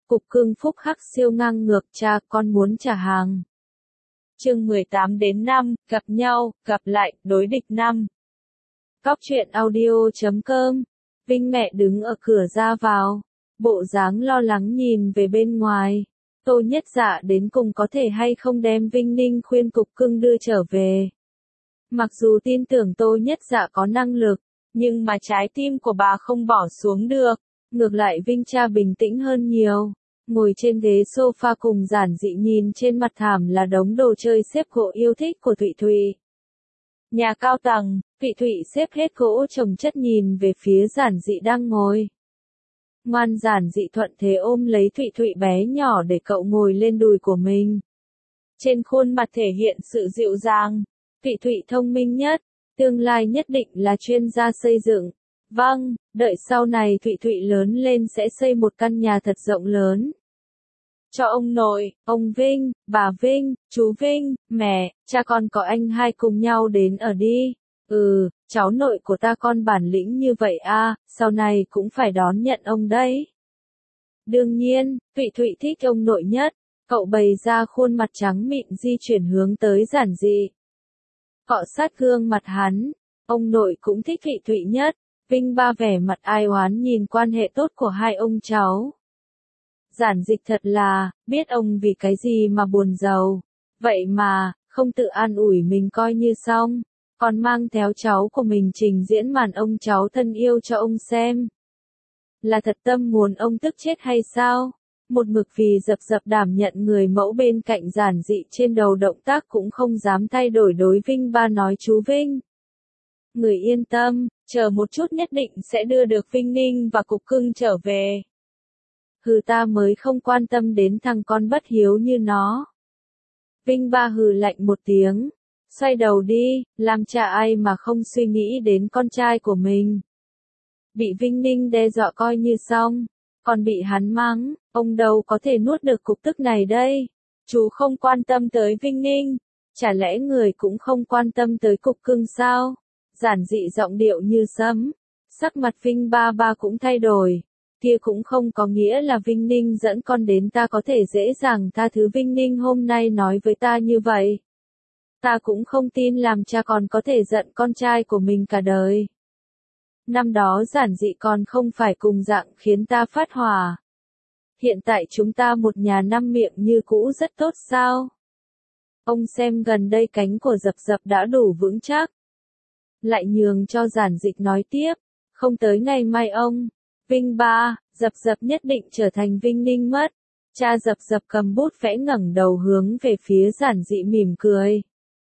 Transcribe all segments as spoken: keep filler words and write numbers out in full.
Cục cưng phúc hắc siêu ngang ngược, cha con muốn trả hàng. Chương mười tám đến năm, gặp nhau, gặp lại, đối địch năm. Cóc truyện audio chấm com. Vinh mẹ đứng ở cửa ra vào, bộ dáng lo lắng nhìn về bên ngoài. Tô Nhất Dạ đến cùng có thể hay không đem Vinh Ninh khuyên cục cưng đưa trở về. Mặc dù tin tưởng Tô Nhất Dạ có năng lực, nhưng mà trái tim của bà không bỏ xuống được. Ngược lại Vinh cha bình tĩnh hơn nhiều. Ngồi trên ghế sofa cùng giản dị nhìn trên mặt thảm là đống đồ chơi xếp gỗ yêu thích của Thụy Thụy. Nhà cao tầng, Thụy Thụy xếp hết gỗ chồng chất nhìn về phía giản dị đang ngồi. Ngoan giản dị thuận thế ôm lấy Thụy Thụy bé nhỏ để cậu ngồi lên đùi của mình. Trên khuôn mặt thể hiện sự dịu dàng. Thụy Thụy thông minh nhất, tương lai nhất định là chuyên gia xây dựng. Vâng, đợi sau này Thụy Thụy lớn lên sẽ xây một căn nhà thật rộng lớn. Cho ông nội, ông Vinh, bà Vinh, chú Vinh, mẹ, cha con có anh hai cùng nhau đến ở đi. Ừ, cháu nội của ta con bản lĩnh như vậy à, sau này cũng phải đón nhận ông đấy. Đương nhiên, Thụy Thụy thích ông nội nhất, cậu bày ra khuôn mặt trắng mịn di chuyển hướng tới giản dị. Cọ sát gương mặt hắn, ông nội cũng thích Thụy Thụy nhất. Vinh ba vẻ mặt ai oán nhìn quan hệ tốt của hai ông cháu. Giản dịch thật là, biết ông vì cái gì mà buồn giàu. Vậy mà, không tự an ủi mình coi như xong, còn mang theo cháu của mình trình diễn màn ông cháu thân yêu cho ông xem. Là thật tâm muốn ông tức chết hay sao? Một mực vì dập dập đảm nhận người mẫu bên cạnh giản dị trên đầu động tác cũng không dám thay đổi đối Vinh ba nói chú Vinh. Người yên tâm, chờ một chút nhất định sẽ đưa được Vinh Ninh và cục cưng trở về. Hừ ta mới không quan tâm đến thằng con bất hiếu như nó. Vinh ba hừ lạnh một tiếng, xoay đầu đi, làm cha ai mà không suy nghĩ đến con trai của mình. Bị Vinh Ninh đe dọa coi như xong, còn bị hắn mắng, ông đâu có thể nuốt được cục tức này đây. Chú không quan tâm tới Vinh Ninh, chả lẽ người cũng không quan tâm tới cục cưng sao? Giản dị giọng điệu như sấm, sắc mặt Vinh ba ba cũng thay đổi, kia cũng không có nghĩa là Vinh Ninh dẫn con đến ta có thể dễ dàng tha thứ Vinh Ninh hôm nay nói với ta như vậy. Ta cũng không tin làm cha còn có thể giận con trai của mình cả đời. Năm đó giản dị còn không phải cùng dạng khiến ta phát hỏa. Hiện tại chúng ta một nhà năm miệng như cũ rất tốt sao? Ông xem gần đây cánh của dập dập đã đủ vững chắc. Lại nhường cho giản dịch nói tiếp, không tới ngày mai ông, Vinh ba, dập dập nhất định trở thành Vinh Ninh mất. Cha dập dập cầm bút vẽ ngẩng đầu hướng về phía giản dị mỉm cười.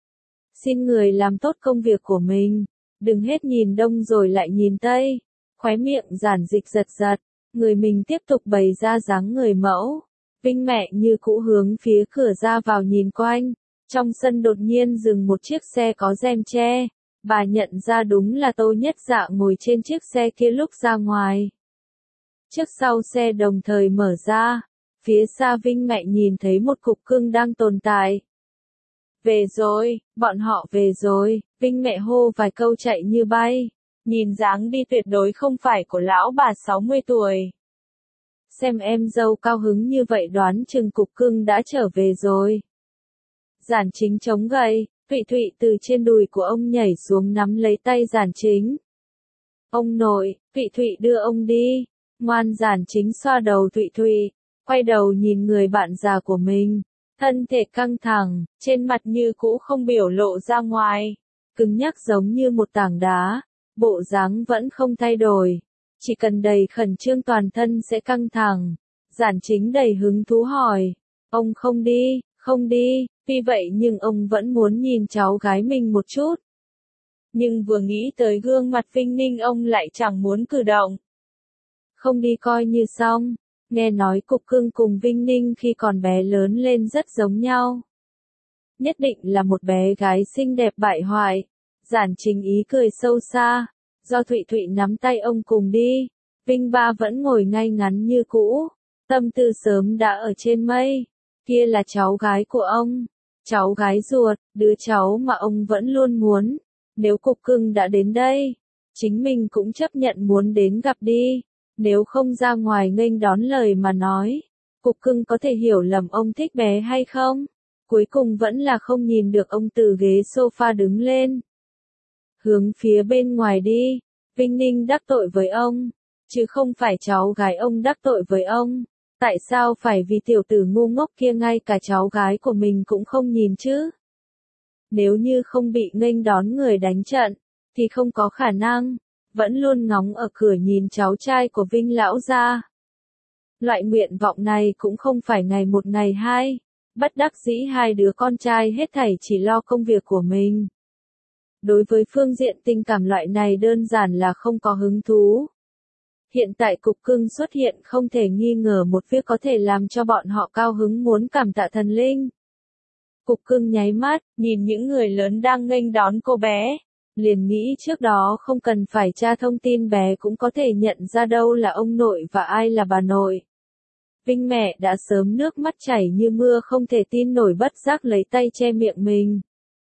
Xin người làm tốt công việc của mình, đừng hết nhìn đông rồi lại nhìn tây. Khóe miệng giản dịch giật giật, người mình tiếp tục bày ra dáng người mẫu. Vinh mẹ như cũ hướng phía cửa ra vào nhìn quanh, trong sân đột nhiên dừng một chiếc xe có rèm che. Bà nhận ra đúng là Tô Nhất Dạ ngồi trên chiếc xe kia lúc ra ngoài. Trước sau xe đồng thời mở ra, phía xa Vinh mẹ nhìn thấy một cục cưng đang tồn tại. Về rồi, bọn họ về rồi, Vinh mẹ hô vài câu chạy như bay, nhìn dáng đi tuyệt đối không phải của lão bà sáu mươi tuổi. Xem em dâu cao hứng như vậy đoán chừng cục cưng đã trở về rồi. Giản chính chống gậy. Thụy Thụy từ trên đùi của ông nhảy xuống nắm lấy tay giản chính. Ông nội, Thụy Thụy đưa ông đi. Ngoan giản chính xoa đầu Thụy Thụy, quay đầu nhìn người bạn già của mình. Thân thể căng thẳng, trên mặt như cũ không biểu lộ ra ngoài. Cứng nhắc giống như một tảng đá, bộ dáng vẫn không thay đổi. Chỉ cần đầy khẩn trương toàn thân sẽ căng thẳng. Giản chính đầy hứng thú hỏi. Ông không đi, không đi. Vì vậy nhưng ông vẫn muốn nhìn cháu gái mình một chút. Nhưng vừa nghĩ tới gương mặt Vinh Ninh ông lại chẳng muốn cử động. Không đi coi như xong, nghe nói cục cưng cùng Vinh Ninh khi còn bé lớn lên rất giống nhau. Nhất định là một bé gái xinh đẹp bại hoại. Giản chính ý cười sâu xa, do Thụy Thụy nắm tay ông cùng đi. Vinh ba vẫn ngồi ngay ngắn như cũ, tâm tư sớm đã ở trên mây. Kia là cháu gái của ông. Cháu gái ruột, đứa cháu mà ông vẫn luôn muốn. Nếu cục cưng đã đến đây, chính mình cũng chấp nhận muốn đến gặp đi. Nếu không ra ngoài nghênh đón lời mà nói, Cục Cưng có thể hiểu lầm ông thích bé hay không? Cuối cùng vẫn là không nhìn được ông từ ghế sofa đứng lên. Hướng phía bên ngoài đi, Vinh Ninh đắc tội với ông, chứ không phải cháu gái ông đắc tội với ông. Tại sao phải vì tiểu tử ngu ngốc kia ngay cả cháu gái của mình cũng không nhìn chứ? Nếu như không bị nghênh đón người đánh trận, thì không có khả năng, vẫn luôn ngóng ở cửa nhìn cháu trai của Vinh lão gia. Loại nguyện vọng này cũng không phải ngày một ngày hai, bất đắc dĩ hai đứa con trai hết thảy chỉ lo công việc của mình. Đối với phương diện tình cảm loại này đơn giản là không có hứng thú. Hiện tại Cục Cưng xuất hiện không thể nghi ngờ một việc có thể làm cho bọn họ cao hứng muốn cảm tạ thần linh. Cục Cưng nháy mắt, nhìn những người lớn đang nghênh đón cô bé, liền nghĩ trước đó không cần phải tra thông tin bé cũng có thể nhận ra đâu là ông nội và ai là bà nội. Vinh mẹ đã sớm nước mắt chảy như mưa không thể tin nổi bất giác lấy tay che miệng mình.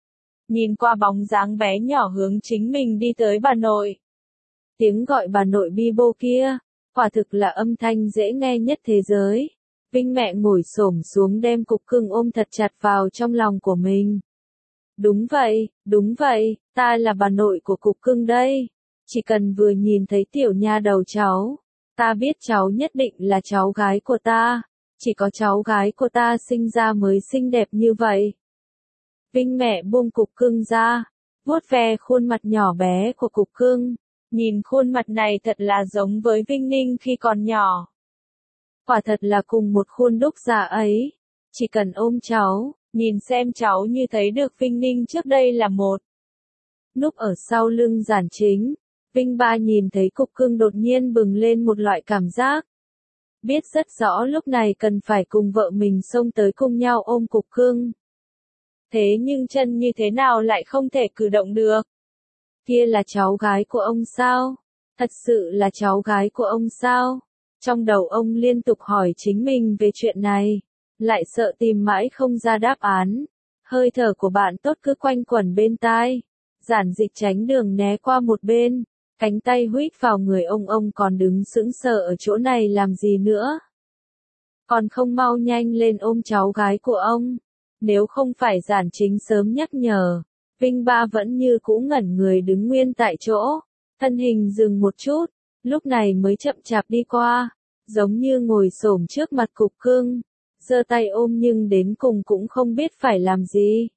Nhìn qua bóng dáng bé nhỏ hướng chính mình đi tới bà nội. Tiếng gọi bà nội bi bô kia, quả thực là âm thanh dễ nghe nhất thế giới. Vinh mẹ ngồi xổm xuống đem Cục Cưng ôm thật chặt vào trong lòng của mình. Đúng vậy, đúng vậy, ta là bà nội của Cục Cưng đây. Chỉ cần vừa nhìn thấy tiểu nha đầu cháu, ta biết cháu nhất định là cháu gái của ta. Chỉ có cháu gái của ta sinh ra mới xinh đẹp như vậy. Vinh mẹ buông Cục Cưng ra, vuốt ve khuôn mặt nhỏ bé của Cục Cưng. Nhìn khuôn mặt này thật là giống với Vinh Ninh khi còn nhỏ. Quả thật là cùng một khuôn đúc già ấy. Chỉ cần ôm cháu, nhìn xem cháu như thấy được Vinh Ninh trước đây là một. Núp ở sau lưng Giản Chính, Vinh Ba nhìn thấy Cục Cưng đột nhiên bừng lên một loại cảm giác. Biết rất rõ lúc này cần phải cùng vợ mình xông tới cùng nhau ôm Cục Cưng. Thế nhưng chân như thế nào lại không thể cử động được? Kia là cháu gái của ông sao? Thật sự là cháu gái của ông sao? Trong đầu ông liên tục hỏi chính mình về chuyện này, lại sợ tìm mãi không ra đáp án. Hơi thở của bạn tốt cứ quanh quẩn bên tai. Giản Dịch tránh đường né qua một bên, cánh tay huýt vào người ông ông còn đứng sững sờ ở chỗ này làm gì nữa? Còn không mau nhanh lên ôm cháu gái của ông. Nếu không phải Giản Chính sớm nhắc nhở, Vinh Ba vẫn như cũ ngẩn người đứng nguyên tại chỗ, thân hình dừng một chút, lúc này mới chậm chạp đi qua, giống như ngồi xổm trước mặt Cục Cưng, giơ tay ôm nhưng đến cùng cũng không biết phải làm gì.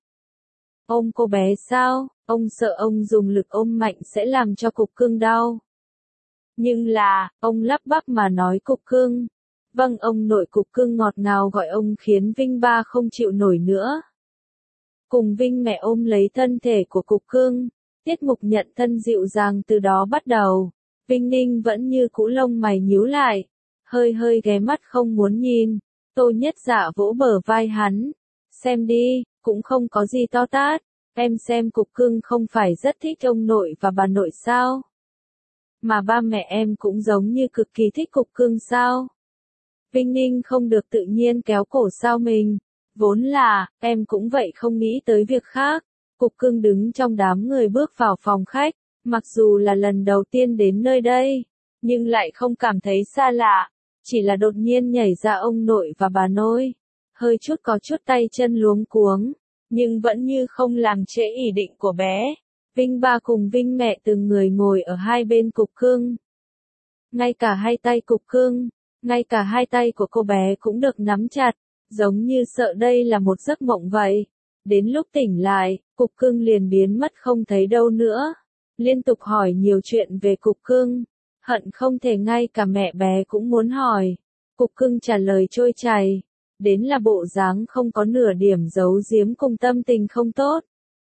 Ôm cô bé sao? Ông sợ ông dùng lực ôm mạnh sẽ làm cho Cục Cưng đau. Nhưng là, ông lắp bắp mà nói Cục Cưng. Vâng, ông nội. Cục Cưng ngọt ngào gọi ông khiến Vinh Ba không chịu nổi nữa. Cùng Vinh mẹ ôm lấy thân thể của Cục Cưng, tiết mục nhận thân dịu dàng từ đó bắt đầu. Vinh Ninh vẫn như cũ lông mày nhíu lại, hơi hơi ghé mắt không muốn nhìn. Tô Nhất Dạ vỗ bờ vai hắn. Xem đi, cũng không có gì to tát. Em xem Cục Cưng không phải rất thích ông nội và bà nội sao? Mà ba mẹ em cũng giống như cực kỳ thích Cục Cưng sao? Vinh Ninh không được tự nhiên kéo cổ sao mình. Vốn là, em cũng vậy không nghĩ tới việc khác. Cục Cưng đứng trong đám người bước vào phòng khách, mặc dù là lần đầu tiên đến nơi đây, nhưng lại không cảm thấy xa lạ, chỉ là đột nhiên nhảy ra ông nội và bà nội, hơi chút có chút tay chân luống cuống, nhưng vẫn như không làm trễ ý định của bé. Vinh Ba cùng Vinh mẹ từng người ngồi ở hai bên Cục Cưng. Ngay cả hai tay Cục Cưng, ngay cả hai tay của cô bé cũng được nắm chặt, giống như sợ đây là một giấc mộng vậy. Đến lúc tỉnh lại, Cục Cưng liền biến mất không thấy đâu nữa. Liên tục hỏi nhiều chuyện về Cục Cưng, hận không thể ngay cả mẹ bé cũng muốn hỏi. Cục Cưng trả lời trôi chảy, đến là bộ dáng không có nửa điểm giấu giếm cùng tâm tình không tốt.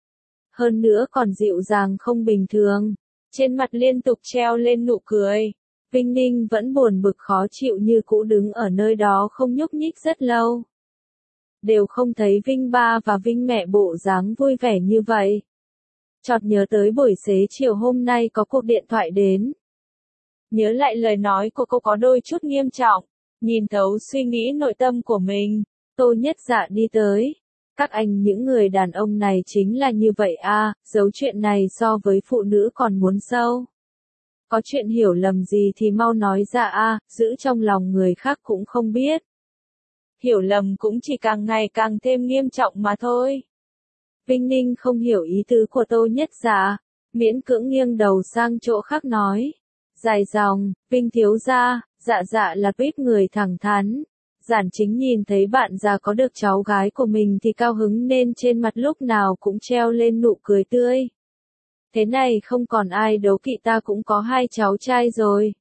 Hơn nữa còn dịu dàng không bình thường, trên mặt liên tục treo lên nụ cười. Vinh Ninh vẫn buồn bực khó chịu như cũ đứng ở nơi đó không nhúc nhích rất lâu. Đều không thấy Vinh Ba và Vinh mẹ bộ dáng vui vẻ như vậy. Chợt nhớ tới buổi xế chiều hôm nay có cuộc điện thoại đến. Nhớ lại lời nói của cô có đôi chút nghiêm trọng, nhìn thấu suy nghĩ nội tâm của mình, Tô Nhất Dạ đi tới. Các anh những người đàn ông này chính là như vậy à, giấu chuyện này so với phụ nữ còn muốn sâu. Có chuyện hiểu lầm gì thì mau nói ra a, giữ trong lòng người khác cũng không biết. hiểu lầm cũng chỉ càng ngày càng thêm nghiêm trọng mà thôi. Vinh Ninh không hiểu ý tứ của Tô Nhất Dạ, miễn cưỡng nghiêng đầu sang chỗ khác nói. Dài dòng, Vinh thiếu gia, dạ dạ là tuyết người thẳng thắn. Giản Chính nhìn thấy bạn già có được cháu gái của mình thì cao hứng nên trên mặt lúc nào cũng treo lên nụ cười tươi. Thế này không còn ai đố kỵ, ta cũng có hai cháu trai rồi.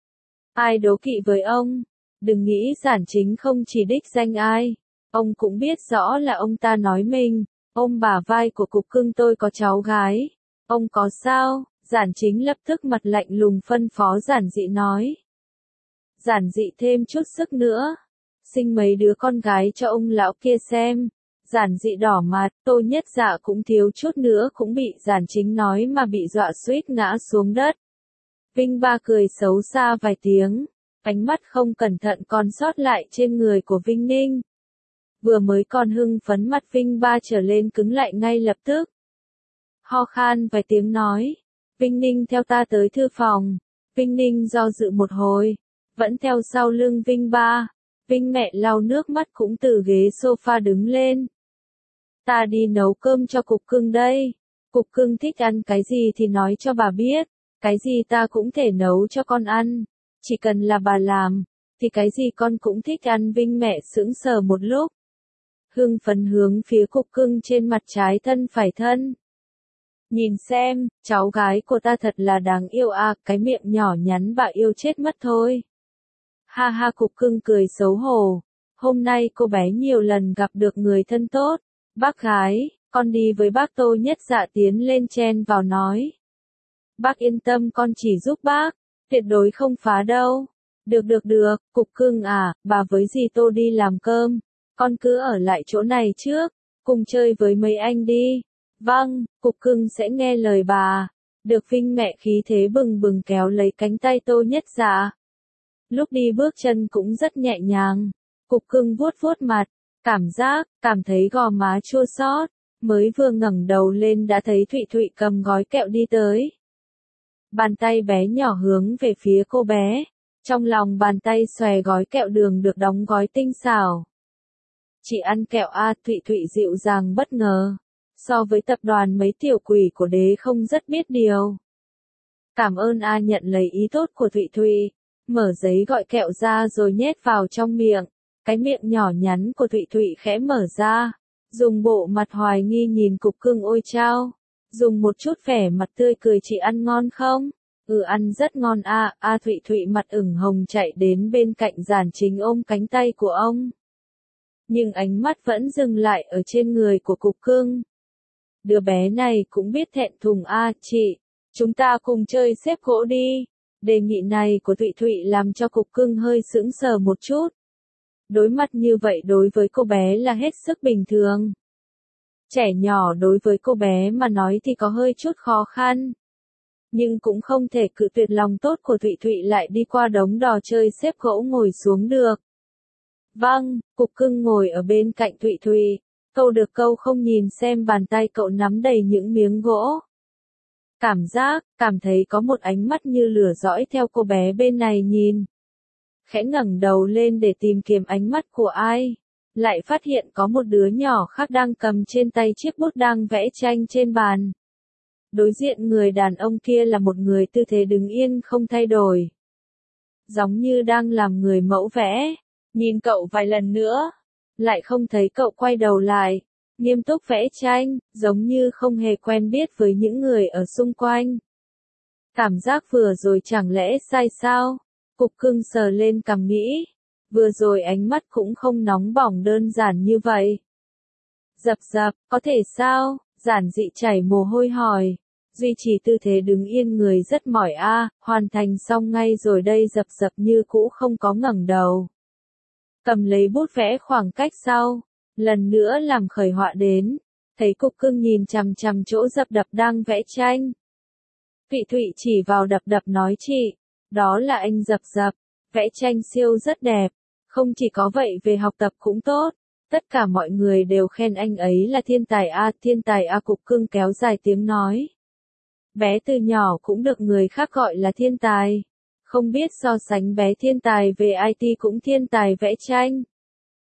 Ai đố kỵ với ông? Đừng nghĩ Giản Chính không chỉ đích danh ai. Ông cũng biết rõ là ông ta nói mình. Ôm bả vai của Cục Cưng, tôi có cháu gái. Ông có sao? Giản Chính lập tức mặt lạnh lùng phân phó Giản Dị nói. Giản Dị thêm chút sức nữa. Sinh mấy đứa con gái cho ông lão kia xem. Giản Dị đỏ mặt, Tô Nhất Dạ cũng thiếu chút nữa cũng bị Giản Chính nói mà bị dọa suýt ngã xuống đất. Vinh Ba cười xấu xa vài tiếng, ánh mắt không cẩn thận còn sót lại trên người của Vinh Ninh. Vừa mới còn hưng phấn, mặt Vinh Ba trở lên cứng lại ngay lập tức. Ho khan vài tiếng nói, Vinh Ninh theo ta tới thư phòng. Vinh Ninh do dự một hồi, vẫn theo sau lưng Vinh Ba. Vinh mẹ lau nước mắt cũng từ ghế sofa đứng lên. Ta đi nấu cơm cho Cục Cưng đây. Cục Cưng thích ăn cái gì thì nói cho bà biết. Cái gì ta cũng thể nấu cho con ăn. Chỉ cần là bà làm, thì cái gì con cũng thích ăn. Vinh mẹ sững sờ một lúc. Hưng phấn hướng phía Cục Cưng trên mặt trái thân phải thân. Nhìn xem, cháu gái của ta thật là đáng yêu à, cái miệng nhỏ nhắn bà yêu chết mất thôi. Ha ha, Cục Cưng cười xấu hổ. Hôm nay cô bé nhiều lần gặp được người thân tốt. Bác gái, con đi với bác. Tô Nhất Dạ tiến lên chen vào nói. Bác yên tâm, con chỉ giúp bác, tuyệt đối không phá đâu. Được được được, Cục Cưng à, bà với dì Tô đi làm cơm. Con cứ ở lại chỗ này trước, cùng chơi với mấy anh đi. Vâng, Cục Cưng sẽ nghe lời bà. Được. Vinh mẹ khí thế bừng bừng kéo lấy cánh tay Tô Nhất Dạ. Lúc đi bước chân cũng rất nhẹ nhàng. Cục Cưng vuốt vuốt mặt, cảm giác, cảm thấy gò má chua xót. Mới vừa ngẩng đầu lên đã thấy Thụy Thụy cầm gói kẹo đi tới. Bàn tay bé nhỏ hướng về phía cô bé. Trong lòng bàn tay xòe gói kẹo đường được đóng gói tinh xảo. Chị ăn kẹo à? Thụy Thụy dịu dàng bất ngờ. So với tập đoàn mấy tiểu quỷ của đế không rất biết điều. Cảm ơn a. Nhận lấy ý tốt của Thụy Thụy. Mở giấy gọi kẹo ra rồi nhét vào trong miệng. Cái miệng nhỏ nhắn của Thụy Thụy khẽ mở ra. Dùng bộ mặt hoài nghi nhìn Cục Cưng. Ôi chao. Dùng một chút vẻ mặt tươi cười, chị ăn ngon không? Ừ, ăn rất ngon a. À, a. Thụy Thụy mặt ửng hồng chạy đến bên cạnh Giản Chính ôm cánh tay của ông. Nhưng ánh mắt vẫn dừng lại ở trên người của Cục Cưng. Đứa bé này cũng biết thẹn thùng a. À, chị, chúng ta cùng chơi xếp gỗ đi. Đề nghị này của Thụy Thụy làm cho Cục Cưng hơi sững sờ một chút. Đối mặt như vậy đối với cô bé là hết sức bình thường. Trẻ nhỏ đối với cô bé mà nói thì có hơi chút khó khăn. Nhưng cũng không thể cự tuyệt lòng tốt của Thụy Thụy lại đi qua đống đò chơi xếp gỗ ngồi xuống được. Vâng, Cục Cưng ngồi ở bên cạnh Thụy Thụy. Câu được câu không, nhìn xem bàn tay cậu nắm đầy những miếng gỗ. Cảm giác, cảm thấy có một ánh mắt như lửa dõi theo cô bé bên này nhìn. Khẽ ngẩng đầu lên để tìm kiếm ánh mắt của ai. Lại phát hiện có một đứa nhỏ khác đang cầm trên tay chiếc bút đang vẽ tranh trên bàn. Đối diện người đàn ông kia là một người tư thế đứng yên không thay đổi. Giống như đang làm người mẫu vẽ. Nhìn cậu vài lần nữa. Lại không thấy cậu quay đầu lại. Nghiêm túc vẽ tranh, giống như không hề quen biết với những người ở xung quanh. Cảm giác vừa rồi chẳng lẽ sai sao? Cục Cưng sờ lên cằm nghĩ. Vừa rồi ánh mắt cũng không nóng bỏng đơn giản như vậy. Dập dập, có thể sao? Giản Dị chảy mồ hôi hỏi. Duy trì tư thế đứng yên người rất mỏi a. À, hoàn thành xong ngay rồi đây. Dập dập như cũ không có ngẩng đầu. Cầm lấy bút vẽ khoảng cách sau. Lần nữa làm khởi họa đến. Thấy Cục Cưng nhìn chằm chằm chỗ Dập Đập đang vẽ tranh. Thụy Thụy chỉ vào Đập Đập nói, chị, đó là anh Dập Dập. Vẽ tranh siêu rất đẹp. Không chỉ có vậy, về học tập cũng tốt. Tất cả mọi người đều khen anh ấy là thiên tài a. À, thiên tài a. À, Cục Cưng kéo dài tiếng nói. Bé từ nhỏ cũng được người khác gọi là thiên tài. Không biết so sánh bé thiên tài về i tê cũng thiên tài vẽ tranh.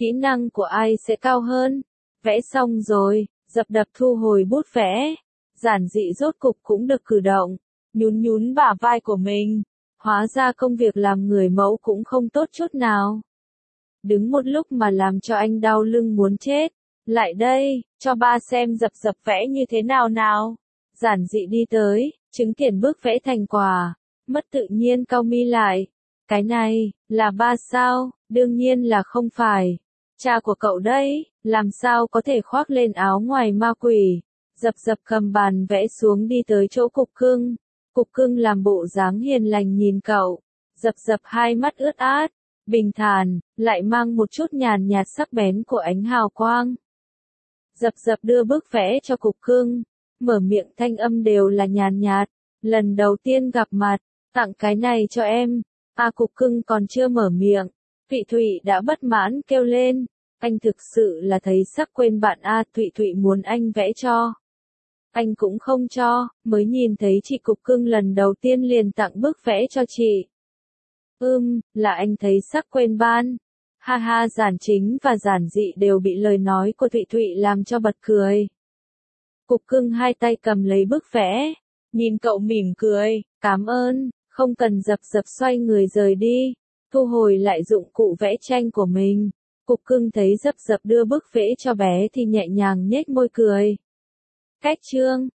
kỹ năng của ai sẽ cao hơn. Vẽ xong rồi, dập đập thu hồi bút vẽ. Giản dị rốt cục cũng được cử động, nhún nhún bả vai của mình. Hóa ra công việc làm người mẫu cũng không tốt chút nào. Đứng một lúc mà làm cho anh đau lưng muốn chết. Lại đây, cho ba xem dập dập vẽ như thế nào nào. Giản dị đi tới, chứng kiến bước vẽ thành quả. Mất tự nhiên cau mi lại. Cái này, là ba sao? Đương nhiên là không phải. Cha của cậu đấy, làm sao có thể khoác lên áo ngoài ma quỷ. Dập dập cầm bàn vẽ xuống đi tới chỗ cục cưng. Cục cưng làm bộ dáng hiền lành nhìn cậu. Dập dập hai mắt ướt át, bình thản, lại mang một chút nhàn nhạt sắc bén của ánh hào quang. Dập dập đưa bức vẽ cho cục cưng. Mở miệng thanh âm đều là nhàn nhạt. Lần đầu tiên gặp mặt, tặng cái này cho em. À cục cưng còn chưa mở miệng. Thụy Thụy đã bất mãn kêu lên. Anh thực sự là thấy sắc quên bạn A Thụy Thụy muốn anh vẽ cho. Anh cũng không cho, mới nhìn thấy chị cục cưng lần đầu tiên liền tặng bức vẽ cho chị. Ưm, là anh thấy sắc quên ban. Ha ha, giản chính và giản dị đều bị lời nói của Thụy Thụy làm cho bật cười. Cục cưng hai tay cầm lấy bức vẽ, nhìn cậu mỉm cười, cảm ơn, không cần. Dập dập xoay người rời đi, thu hồi lại dụng cụ vẽ tranh của mình. Cục cưng thấy dập dập đưa bức vẽ cho bé thì nhẹ nhàng nhếch môi cười. Cách chương